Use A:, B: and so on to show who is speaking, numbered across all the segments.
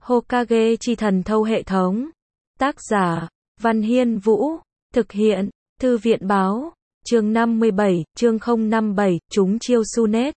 A: Hokage chi thần thâu hệ thống. Tác giả, Văn Hiên Vũ. Thực hiện, Thư viện Báo. Chương 57, chương 057, chúng chiêu Sunet.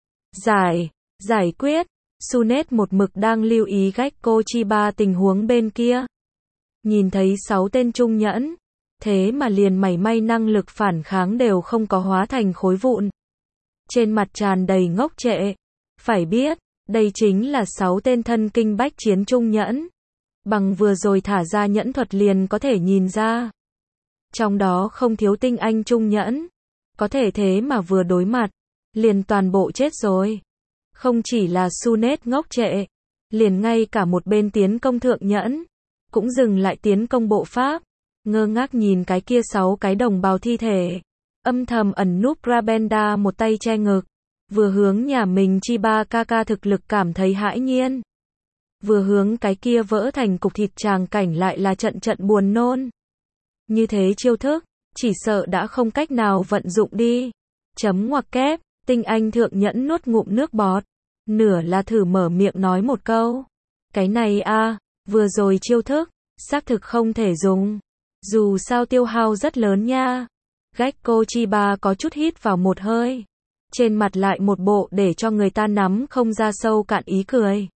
A: Giải quyết. Sunet một mực đang lưu ý Gekko Chiba tình huống bên kia. Nhìn thấy 6 tên trung nhẫn, thế mà liền mảy may năng lực phản kháng đều không có, hóa thành khối vụn. Trên mặt tràn đầy ngốc trệ. Phải biết, đây chính là 6 tên thân kinh bách chiến trung nhẫn. Bằng vừa rồi thả ra nhẫn thuật liền có thể nhìn ra. Trong đó không thiếu tinh anh trung nhẫn. Có thể thế mà vừa đối mặt, liền toàn bộ chết rồi. Không chỉ là Sunet ngốc trệ, liền ngay cả một bên tiến công thượng nhẫn, cũng dừng lại tiến công bộ pháp. Ngơ ngác nhìn cái kia 6 cái đồng bào thi thể. Âm thầm ẩn núp Rabenda một tay che ngực. Vừa hướng nhà mình Chiba Kaka thực lực cảm thấy hãi nhiên. Vừa hướng cái kia vỡ thành cục thịt tràng cảnh lại là trận buồn nôn. Như thế chiêu thức, chỉ sợ đã không cách nào vận dụng đi. Chấm ngoặc kép, tinh anh thượng nhẫn nuốt ngụm nước bọt. Nửa là thử mở miệng nói một câu. Cái này vừa rồi chiêu thức, xác thực không thể dùng. Dù sao tiêu hao rất lớn nha. Gekko Chiba có chút hít vào một hơi. Trên mặt lại một bộ để cho người ta nắm không ra sâu cạn ý cười.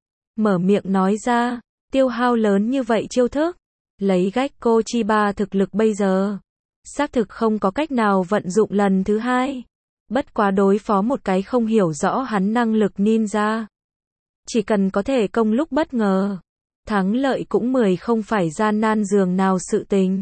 A: Mở miệng nói ra, tiêu hao lớn như vậy chiêu thức. Lấy Gekko Chiba thực lực bây giờ, xác thực không có cách nào vận dụng lần thứ hai. Bất quá đối phó một cái không hiểu rõ hắn năng lực ninja. Chỉ cần có thể công lúc bất ngờ, thắng lợi cũng 10 không phải gian nan dường nào sự tình.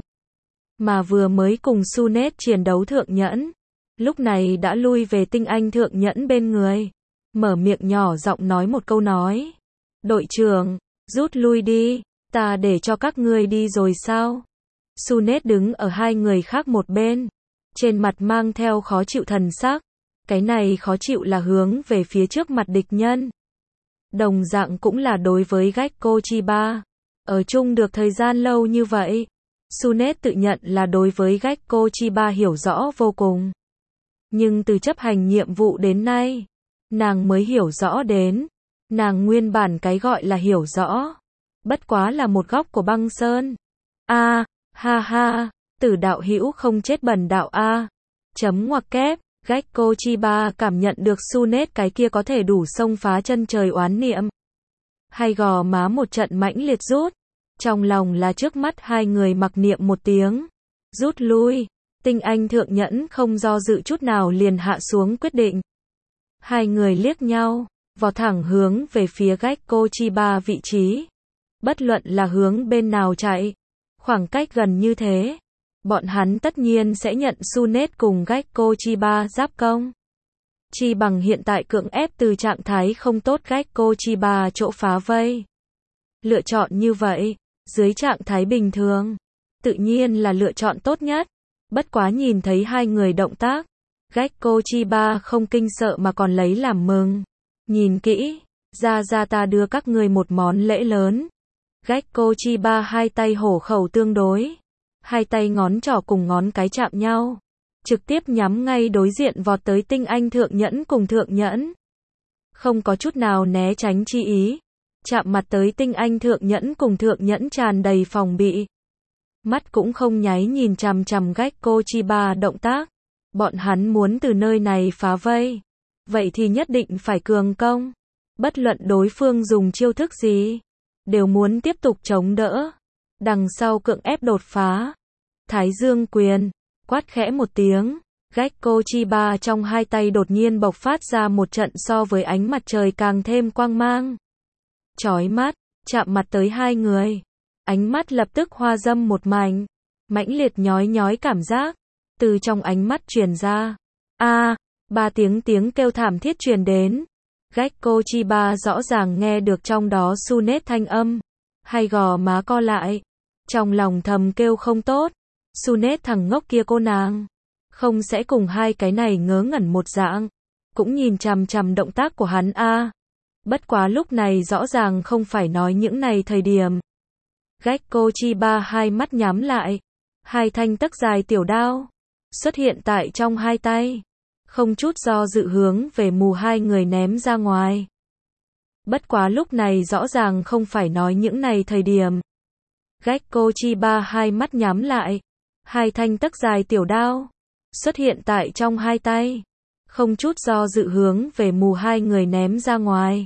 A: Mà vừa mới cùng Sunet chiến đấu thượng nhẫn, lúc này đã lui về tinh anh thượng nhẫn bên người. Mở miệng nhỏ giọng nói một câu nói. Đội trưởng, rút lui đi, ta để cho các ngươi đi rồi sao? Sunet đứng ở hai người khác một bên. Trên mặt mang theo khó chịu thần sắc. Cái này khó chịu là hướng về phía trước mặt địch nhân. Đồng dạng cũng là đối với Gekko Chiba. Ở chung được thời gian lâu như vậy, Sunet tự nhận là đối với Gekko Chiba hiểu rõ vô cùng. Nhưng từ chấp hành nhiệm vụ đến nay, nàng mới hiểu rõ đến. Nàng nguyên bản cái gọi là hiểu rõ, bất quá là một góc của băng sơn. Ha, tử đạo hữu không chết bần đạo Chấm ngoặc kép, Gekko Chiba cảm nhận được Sunet cái kia có thể đủ xông phá chân trời oán niệm. Hay gò má một trận mãnh liệt rút. Trong lòng là trước mắt hai người mặc niệm một tiếng. Rút lui. Tinh anh thượng nhẫn không do dự chút nào liền hạ xuống quyết định. Hai người liếc nhau, vọt thẳng hướng về phía Gekko Chiba vị trí. Bất luận là hướng bên nào chạy, khoảng cách gần như thế, bọn hắn tất nhiên sẽ nhận Sunet cùng Gekko Chiba giáp công. Chi bằng hiện tại cưỡng ép từ trạng thái không tốt Gekko Chiba chỗ phá vây. Lựa chọn như vậy, dưới trạng thái bình thường, tự nhiên là lựa chọn tốt nhất. Bất quá nhìn thấy hai người động tác, Gekko Chiba không kinh sợ mà còn lấy làm mừng. Nhìn kỹ, ra ta đưa các ngươi một món lễ lớn. Gekko Chiba hai tay hổ khẩu tương đối. Hai tay ngón trỏ cùng ngón cái chạm nhau. Trực tiếp nhắm ngay đối diện vọt tới tinh anh thượng nhẫn cùng thượng nhẫn. Không có chút nào né tránh chi ý. Chạm mặt tới tinh anh thượng nhẫn cùng thượng nhẫn tràn đầy phòng bị. Mắt cũng không nháy nhìn chằm chằm Gekko Chiba động tác. Bọn hắn muốn từ nơi này phá vây. Vậy thì nhất định phải cường công. Bất luận đối phương dùng chiêu thức gì, đều muốn tiếp tục chống đỡ. Đằng sau cưỡng ép đột phá. Thái Dương quyền, quát khẽ một tiếng. Gekko Chiba trong hai tay đột nhiên bộc phát ra một trận so với ánh mặt trời càng thêm quang mang. Chói mắt, chạm mặt tới hai người. Ánh mắt lập tức hoa dâm một mảnh. Mãnh liệt nhói cảm giác. Từ trong ánh mắt truyền ra. Ba tiếng kêu thảm thiết truyền đến. Gekko Chiba rõ ràng nghe được trong đó Sunet thanh âm. Hay gò má co lại. Trong lòng thầm kêu không tốt. Sunet thằng ngốc kia cô nàng. Không sẽ cùng hai cái này ngớ ngẩn một dạng. Cũng nhìn chằm động tác của hắn Bất quá lúc này rõ ràng không phải nói những này thời điểm. Gekko Chiba hai mắt nhắm lại. Hai thanh tấc dài tiểu đao xuất hiện tại trong hai tay. Không chút do dự hướng về mù hai người ném ra ngoài. Bất quá lúc này rõ ràng không phải nói những này thời điểm. Gekko Chiba hai mắt nhắm lại. Hai thanh tấc dài tiểu đao xuất hiện tại trong hai tay. Không chút do dự hướng về mù hai người ném ra ngoài.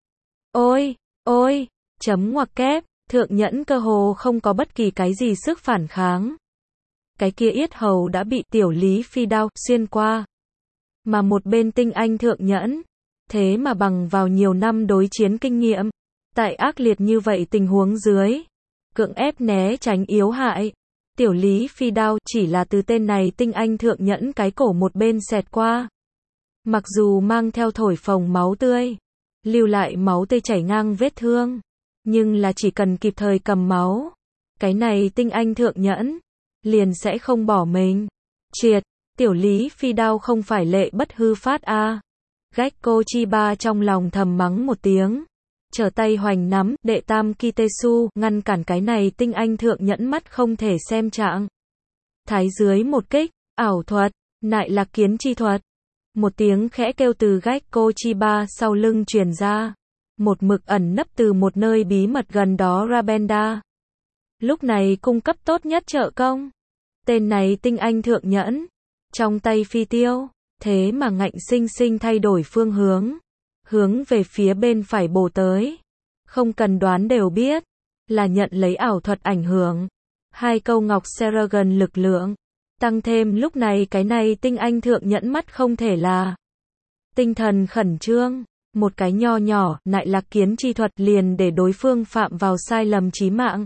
A: Ôi, ôi, chấm ngoặc kép, thượng nhẫn cơ hồ không có bất kỳ cái gì sức phản kháng. Cái kia yết hầu đã bị tiểu Lý Phi đao xuyên qua. Mà một bên tinh anh thượng nhẫn, thế mà bằng vào nhiều năm đối chiến kinh nghiệm, tại ác liệt như vậy tình huống dưới, cưỡng ép né tránh yếu hại. Tiểu Lý Phi đao chỉ là từ tên này tinh anh thượng nhẫn cái cổ một bên xẹt qua. Mặc dù mang theo thổi phồng máu tươi, lưu lại máu tươi chảy ngang vết thương, nhưng là chỉ cần kịp thời cầm máu, cái này tinh anh thượng nhẫn liền sẽ không bỏ mình. Triệt, tiểu Lý Phi đao không phải lệ bất hư phát a. Gekko Chiba trong lòng thầm mắng một tiếng, trở tay hoành nắm, đệ tam Kitesu, ngăn cản cái này tinh anh thượng nhẫn mắt không thể xem trạng. Thái dưới một kích, ảo thuật, nại lạc kiến chi thuật. Một tiếng khẽ kêu từ Gekko Chiba sau lưng truyền ra. Một mực ẩn nấp từ một nơi bí mật gần đó Rabenda. Lúc này cung cấp tốt nhất trợ công. Tên này tinh anh thượng nhẫn, trong tay phi tiêu, thế mà ngạnh sinh sinh thay đổi phương hướng. Hướng về phía bên phải bổ tới. Không cần đoán đều biết, là nhận lấy ảo thuật ảnh hưởng. Hai câu ngọc Seragon lực lượng. Tăng thêm lúc này cái này tinh anh thượng nhẫn mắt không thể là. Tinh thần khẩn trương, một cái nho nhỏ, nại lạc kiến chi thuật liền để đối phương phạm vào sai lầm chí mạng.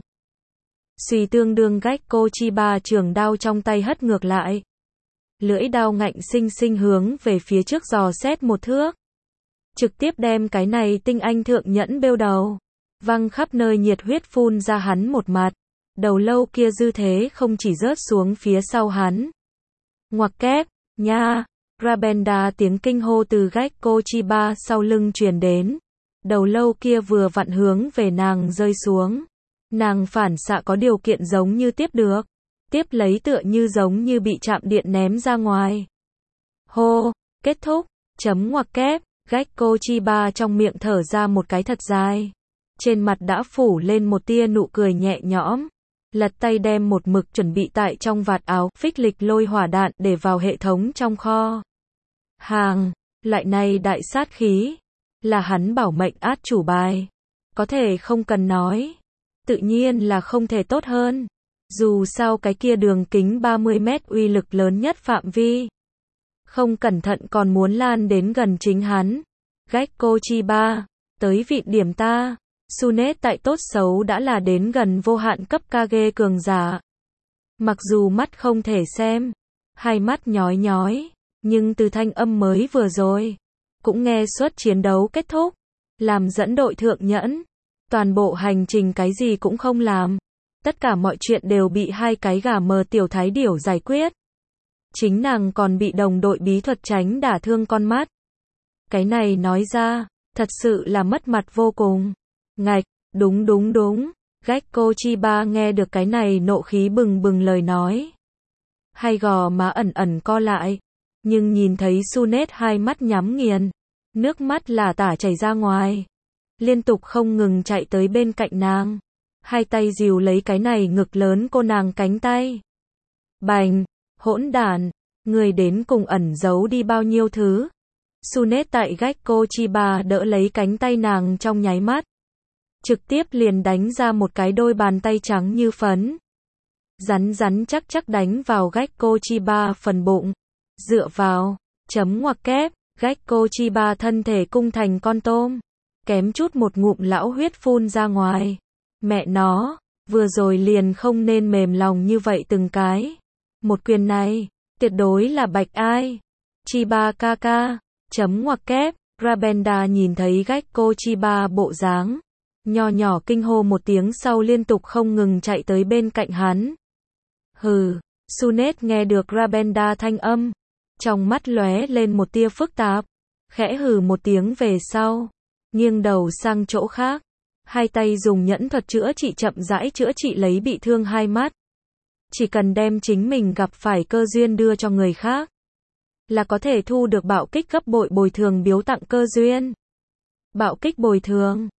A: Suy tương đương Gekko Chiba trường đao trong tay hất ngược lại. Lưỡi đao ngạnh sinh sinh hướng về phía trước dò xét một thước. Trực tiếp đem cái này tinh anh thượng nhẫn bêu đầu. Văng khắp nơi nhiệt huyết phun ra hắn một mặt. Đầu lâu kia dư thế không chỉ rớt xuống phía sau hắn. Ngoặc kép, nha, Rabenda tiếng kinh hô từ Gekko Chiba sau lưng truyền đến. Đầu lâu kia vừa vặn hướng về nàng rơi xuống. Nàng phản xạ có điều kiện giống như tiếp được. Tiếp lấy tựa như giống như bị chạm điện ném ra ngoài. Hô, kết thúc, chấm ngoặc kép, Gekko Chiba trong miệng thở ra một cái thật dài. Trên mặt đã phủ lên một tia nụ cười nhẹ nhõm. Lật tay đem một mực chuẩn bị tại trong vạt áo, phích lịch lôi hỏa đạn để vào hệ thống trong kho. Hàng, loại này đại sát khí, là hắn bảo mệnh át chủ bài. Có thể không cần nói. Tự nhiên là không thể tốt hơn. Dù sao cái kia đường kính 30 mét uy lực lớn nhất phạm vi. Không cẩn thận còn muốn lan đến gần chính hắn. Gekko Chiba, tới vị điểm ta. Sunet tại tốt xấu đã là đến gần vô hạn cấp Kage cường giả. Mặc dù mắt không thể xem, hai mắt nhói nhói, nhưng từ thanh âm mới vừa rồi, cũng nghe suất chiến đấu kết thúc, làm dẫn đội thượng nhẫn. Toàn bộ hành trình cái gì cũng không làm. Tất cả mọi chuyện đều bị hai cái gà mờ tiểu thái điểu giải quyết. Chính nàng còn bị đồng đội bí thuật tránh đả thương con mắt. Cái này nói ra, thật sự là mất mặt vô cùng. Ngạch, đúng. Gekko Chiba nghe được cái này nộ khí bừng bừng lời nói. Hai gò má ẩn ẩn co lại. Nhưng nhìn thấy Sunet hai mắt nhắm nghiền. Nước mắt là tả chảy ra ngoài. Liên tục không ngừng chạy tới bên cạnh nàng. Hai tay dìu lấy cái này ngực lớn cô nàng cánh tay. Bành, hỗn đản, người đến cùng ẩn giấu đi bao nhiêu thứ. Sunet tại Gekko Chiba đỡ lấy cánh tay nàng trong nháy mắt. Trực tiếp liền đánh ra một cái đôi bàn tay trắng như phấn. Rắn chắc đánh vào Gekko Chiba phần bụng. Dựa vào, chấm ngoặc kép, Gekko Chiba thân thể cung thành con tôm. Kém chút một ngụm lão huyết phun ra ngoài. Mẹ nó, vừa rồi liền không nên mềm lòng như vậy từng cái. Một quyền này, tuyệt đối là bạch ai. Chiba kaka, chấm ngoặc kép, Rabenda nhìn thấy Gekko Chiba bộ dáng. Nho nhỏ kinh hô một tiếng sau liên tục không ngừng chạy tới bên cạnh hắn. Hừ, Sunet nghe được Rabenda thanh âm. Trong mắt lóe lên một tia phức tạp. Khẽ hừ một tiếng về sau. Nghiêng đầu sang chỗ khác. Hai tay dùng nhẫn thuật chữa trị chậm rãi chữa trị lấy bị thương hai mắt. Chỉ cần đem chính mình gặp phải cơ duyên đưa cho người khác. Là có thể thu được bạo kích gấp bội bồi thường biếu tặng cơ duyên. Bạo kích bồi thường.